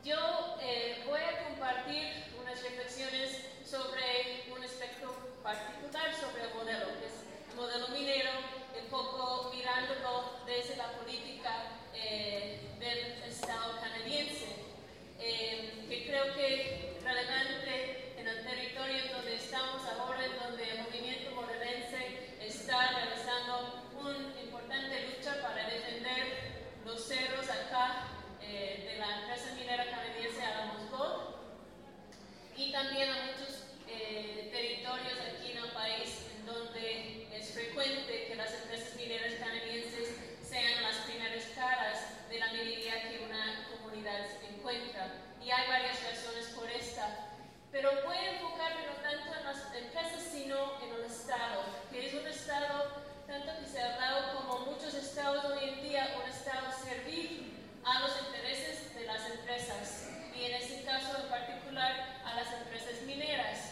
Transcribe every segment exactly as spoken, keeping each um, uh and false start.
yo eh, voy a compartir unas reflexiones sobre un aspecto particular sobre el modelo, que es el modelo minero, un poco mirándolo desde la política eh, del Estado canadiense, eh, que creo que es relevante en el territorio en donde estamos ahora, en donde el movimiento morelense está realizando una importante lucha para defender los cerros acá eh, de la empresa minera canadiense Alamos Gold, y también a muchos eh, territorios aquí en el país en donde es frecuente que las empresas mineras canadienses sean las primeras caras de la minería que una comunidad encuentra. Y hay varias razones por esta. Pero voy a enfocarme no tanto en las empresas, sino en el Estado, que es un Estado, tanto que se ha hablado como muchos estados hoy en día, un Estado servil a los intereses de las empresas, y en este caso en particular a las empresas mineras.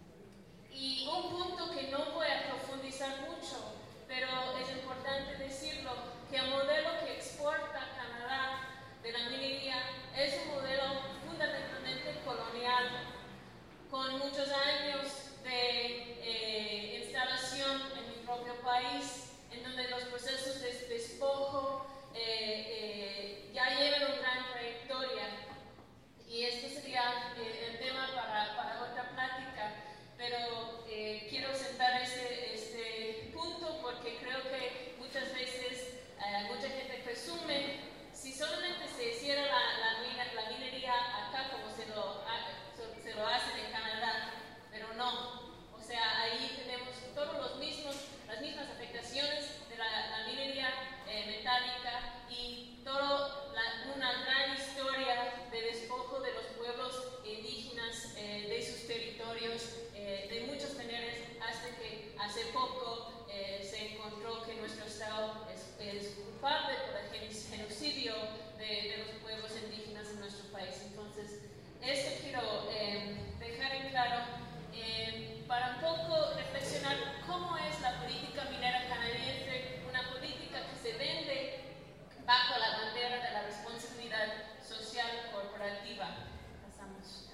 Y un punto que no voy a profundizar mucho, pero es importante decirlo, que el modelo que exporta Canadá de la minería es un modelo fundamentalmente colonial, con muchos años de eh, instalación en mi propio país, en donde los procesos de despojo eh, eh, ya llevan una gran trayectoria. Y esto sería eh, el tema para, para otra plática, pero eh, quiero sentar este, este punto porque creo que muchas veces eh, mucha gente presume, si solamente se hiciera la, la, mina, la minería acá como se lo, se lo hacen en Canadá, pero no. O sea, ahí tenemos todos los mismos, las mismas afectaciones de la, la minería eh, metálica y toda una gran historia de despojo de los pueblos indígenas eh, de sus territorios eh, de muchas maneras, hasta que hace poco eh, se encontró que nuestro Estado es, es culpable por el genocidio de, de los pueblos indígenas en nuestro país. Entonces, esto quiero eh, dejar en claro eh, para un poco reflexionar cómo es la política minera canadiense, una política que se vende bajo la bandera de la responsabilidad social corporativa. Pasamos.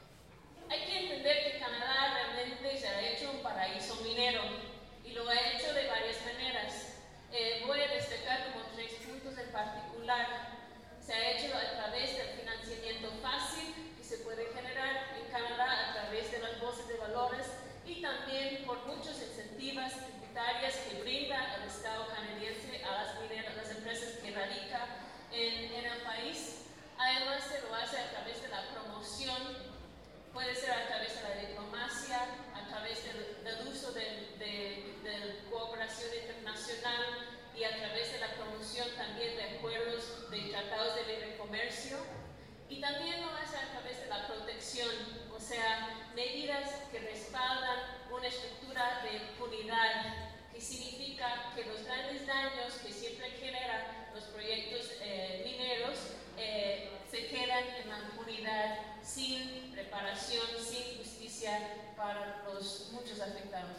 Hay que entender que Canadá realmente se ha hecho un paraíso minero y lo ha hecho de varias maneras. Eh, voy a destacar como tres puntos en particular. Se ha hecho a través del financiamiento fácil que se puede generar en Canadá a través de las bolsas de valores y también por muchas incentivos tributarias que brinda el Estado canadiense a las, mineras, a las empresas que radican en, en el país. Además, se lo hace a través de la promoción, puede ser a través de la diplomacia, a través del, del uso de, de, de cooperación internacional y a través de la promoción también de acuerdos de tratados de libre comercio. Y también lo hace a través de la protección, o sea, medidas que respaldan una estructura de impunidad, que significa que los grandes daños que siempre generan los proyectos eh, mineros eh, se quedan en la impunidad, sin reparación, sin justicia para los muchos afectados.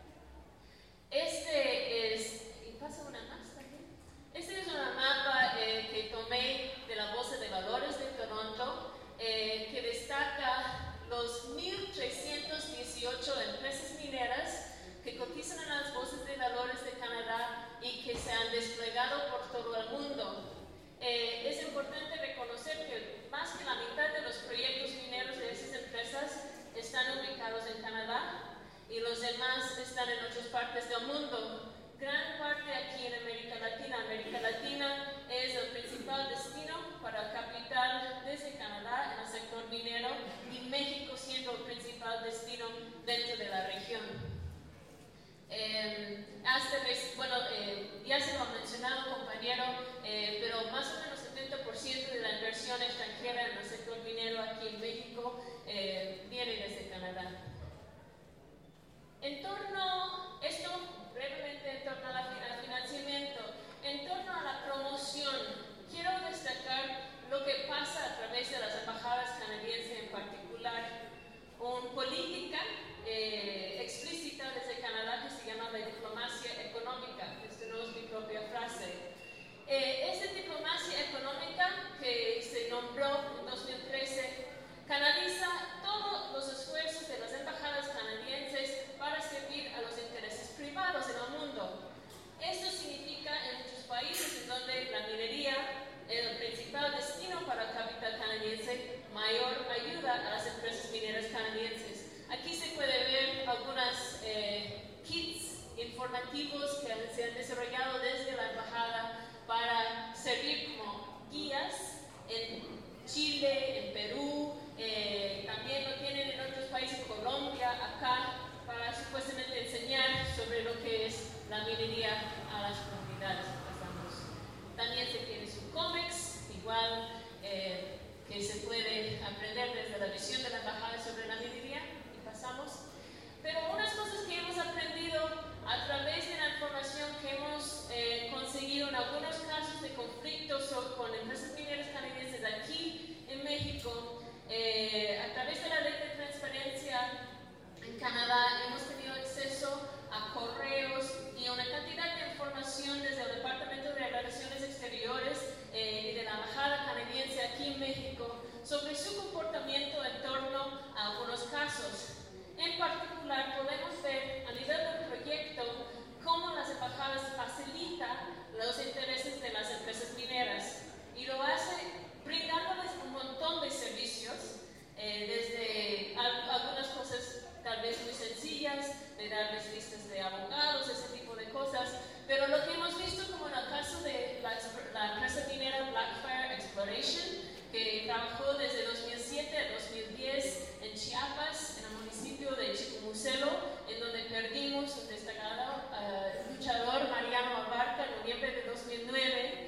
Este es, y pasa una más también. Este es una mapa eh, que tomé de la Bolsa de Valores de Toronto, eh, que destaca los mil trescientas dieciocho empresas mineras que cotizan en las bolsas de valores de Canadá y que se han desplegado por minería es el principal destino para el capital canadiense, mayor ayuda a las empresas mineras canadienses. Aquí se puede ver algunas eh, kits informativos que se han desarrollado desde la embajada para servir como guías en Chile, en Perú, eh, también lo tienen en otros países, Colombia, acá, para supuestamente enseñar sobre lo que es la minería a las comunidades que pasamos. También se tiene su cómics, igual eh, que se puede aprender desde la visión de la embajada sobre la minería, y pasamos. Pero unas cosas que hemos aprendido a través de la información que hemos eh, conseguido en algunos casos de conflictos con empresas mineras canadienses aquí en México, eh, a través de la ley de transparencia en Canadá hemos tenido acceso a correos y a una cantidad de información desde el Departamento de Relaciones Exteriores eh, y de la Embajada canadiense aquí en México sobre su comportamiento en torno a algunos casos. En particular, podemos ver a nivel del proyecto cómo las embajadas facilitan los intereses de las empresas mineras, y lo hace brindándoles un montón de servicios, eh, desde al, algunas cosas tal vez muy sencillas, de darles listas de abogados, ese tipo de cosas, pero lo que hemos visto, como en el caso de la, la empresa minera Blackfire Exploration, que trabajó desde dos mil siete a dos mil diez en Chiapas, en el municipio de Chicomucelo, en donde perdimos un destacado uh, luchador, Mariano Abarca, en noviembre de dos mil nueve.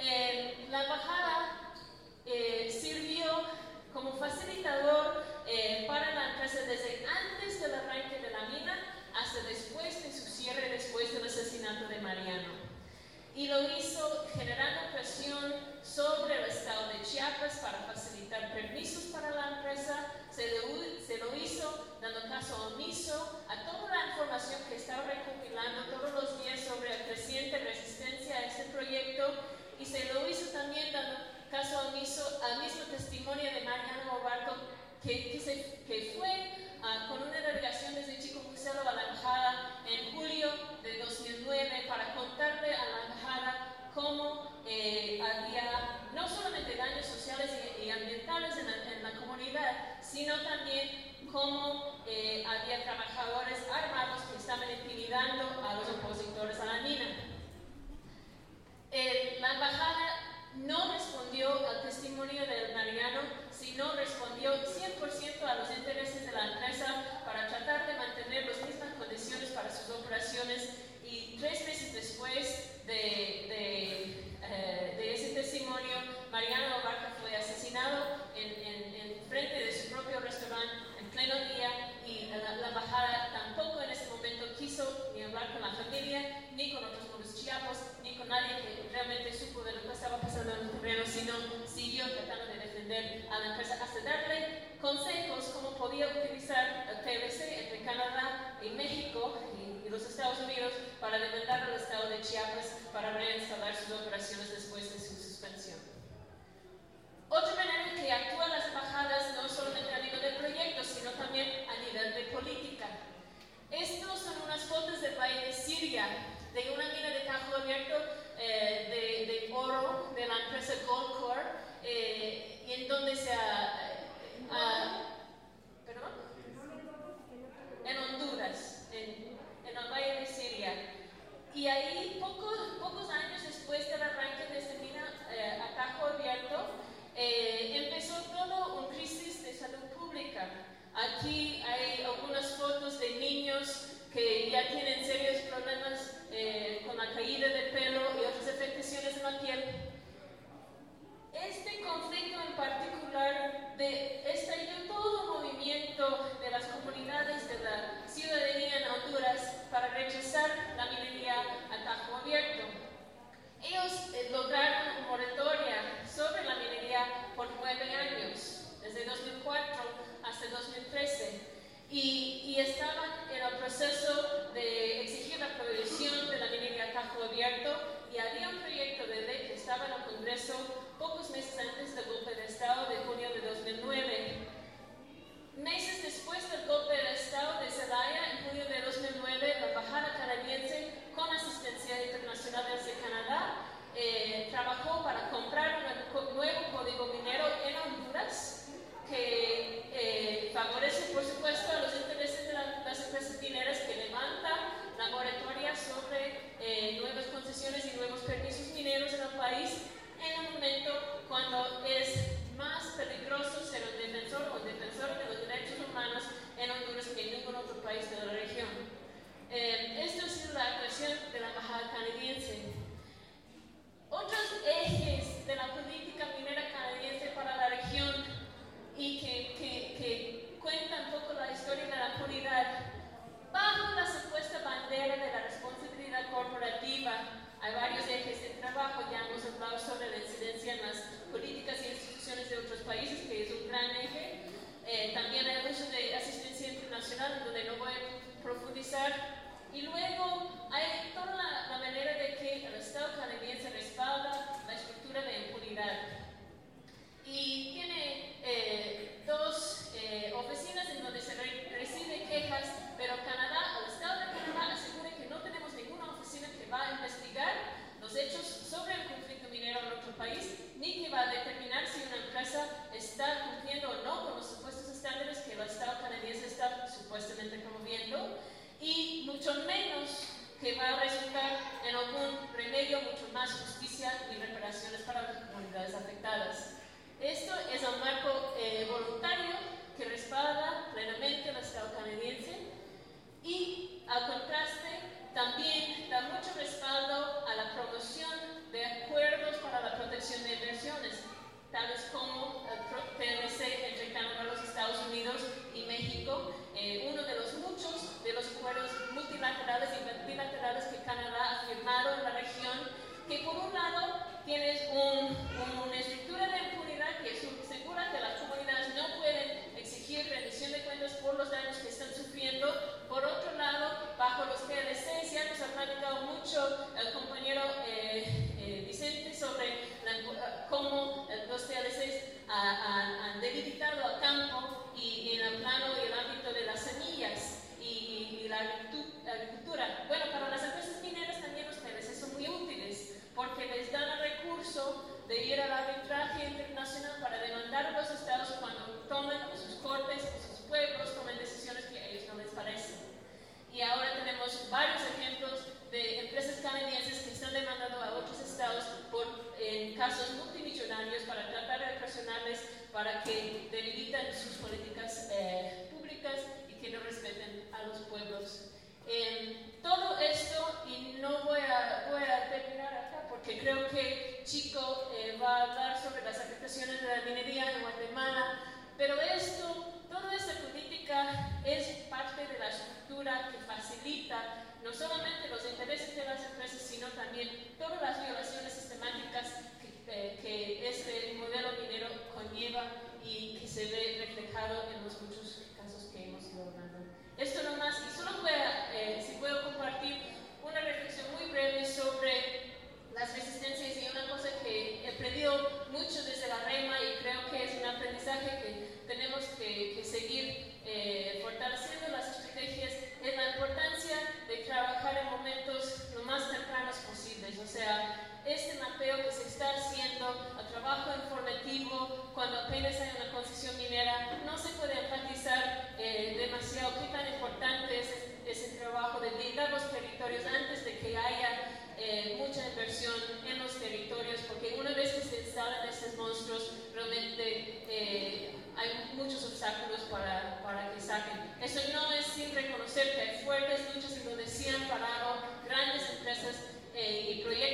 Eh, la embajada eh, sirvió como facilitador eh, para la empresa desde antes del arranque de la mina hasta después de su cierre, después del asesinato de Mariano. Y lo hizo generando presión sobre el estado de Chiapas para facilitar permisos para la empresa. Se lo, se lo hizo dando caso omiso a toda la información que estaba recopilando todos los días sobre la creciente resistencia a este proyecto, y se lo hizo también dando caso omiso al mismo testimonio de Mariano Abarca, que, que, se, que fue uh, con una delegación desde Chicomucelo a la embajada en julio de dos mil nueve para contarle a la embajada cómo eh, había no solamente daños sociales y, y ambientales en la, en la comunidad, sino también cómo eh, había trabajadores armados que estaban intimidando a los opositores a la mina. Eh, la embajada no respondió al testimonio del Mariano, sino respondió cien por ciento a los intereses de la empresa para tratar de mantener las mismas condiciones para sus operaciones, y tres meses después de, de, eh, de ese testimonio, Mariano Abarca fue asesinado en, en, en frente de su propio restaurante en pleno día, y la, la embajada tampoco en ese momento quiso ni hablar con la familia, ni con otros pueblos chiapos, ni con nadie que realmente supo de lo que estaba pasando en el terreno, sino siguió tratando de defender a la empresa hasta darle consejos cómo podía utilizar el T V C entre Canadá y México y, y los Estados Unidos para demandar al estado de Chiapas para reinstalar sus operaciones después de su suspensión. Otra manera en que actúan las embajadas, no solamente a nivel de proyectos, sino también a nivel de política. Estos son unas fotos del país de Siria, de una mina de cajo abierto eh, de, de oro de la empresa Goldcorp, eh, y en donde se ha... Uh, ¿Perdón? En Honduras, en, en el valle de Siria. Y ahí, pocos, pocos años después del arranque de esta mina eh, a cajo abierto, eh, empezó todo un crisis de salud pública. Aquí hay algunas fotos de niños que ya tienen serios problemas eh, con la caída de pelo y otras afectaciones en la piel. Este conflicto en particular de, estalló todo un movimiento de las comunidades de la ciudadanía en Honduras para rechazar la minería a cajo abierto. Ellos eh, lograron una moratoria sobre la minería por nueve años, desde dos mil cuatro hasta dos mil trece, y, y estaban en el proceso de exigir la prohibición de la minería a cajo abierto, y había un proyecto de ley que estaba en el Congreso pocos meses antes del golpe de Estado de junio de dos mil nueve. Meses después del golpe de Estado de Zelaya, en junio de dos mil nueve, la embajada canadiense, con asistencia internacional desde Canadá, eh, trabajó que el Estado canadiense está supuestamente promoviendo, y mucho menos que va a resultar en algún remedio, mucho más justicia y reparaciones para las comunidades afectadas. Esto es un marco eh, voluntario que respalda plenamente el Estado canadiense y, al contraste, también da mucho respaldo a la promoción de acuerdos para la protección de inversiones, tales como el T L C entre Canadá, los Estados Unidos y México, eh, uno de los muchos de los acuerdos multilaterales y bilaterales que Canadá ha firmado en la región, que por un lado tienes un, una estructura de impunidad que asegura que las comunidades no pueden exigir rendición de cuentas por los daños que están sufriendo. Por otro lado, bajo los T L C, ya nos ha platicado mucho el compañero eh, eh, Vicente sobre la, cómo los T L C han, han debilitado al campo y, y en el plano y el ámbito de las semillas y, y, y la agricultura. Bueno, para las empresas mineras también los T L C son muy útiles porque les dan el recurso de ir al arbitraje internacional para demandar a los estados cuando tomen sus cortes o sus pueblos, tomen decisiones que a ellos no les parecen. Y ahora tenemos varios ejemplos de empresas canadienses que están demandando a otros estados por, en casos multimillonarios para tratar de presionarles para que debilitan sus políticas eh, públicas y que no respeten a los pueblos. Eh, todo esto, y no voy a, voy a terminar acá porque creo que Chico eh, va a hablar sobre las afectaciones de la minería en Guatemala, pero esto, toda esta política es parte de la estructura que facilita no solamente los intereses de las empresas, sino también todas las violaciones sistemáticas que, eh, que este modelo minero conlleva y que se ve reflejado en los muchos casos que hemos ido hablando. Esto nomás, y solo voy a, eh, si puedo compartir una reflexión muy breve sobre las resistencias y una cosa que he aprendido mucho desde la REMA y creo que es un aprendizaje que tenemos que, que seguir eh, fortaleciendo las estrategias, es la importancia de trabajar en momentos lo más tempranos posibles. O sea, este mapeo que se está haciendo, el trabajo informativo, cuando apenas hay una concesión minera, no se puede enfatizar eh, demasiado qué tan importante es ese trabajo de blindar los territorios antes de que haya eh, mucha inversión en los territorios, porque una vez que se instalan estos monstruos, realmente eh, hay muchos obstáculos para, para que saquen. Eso no es sin reconocer que hay fuertes luchas en donde sí han parado grandes empresas eh, y proyectos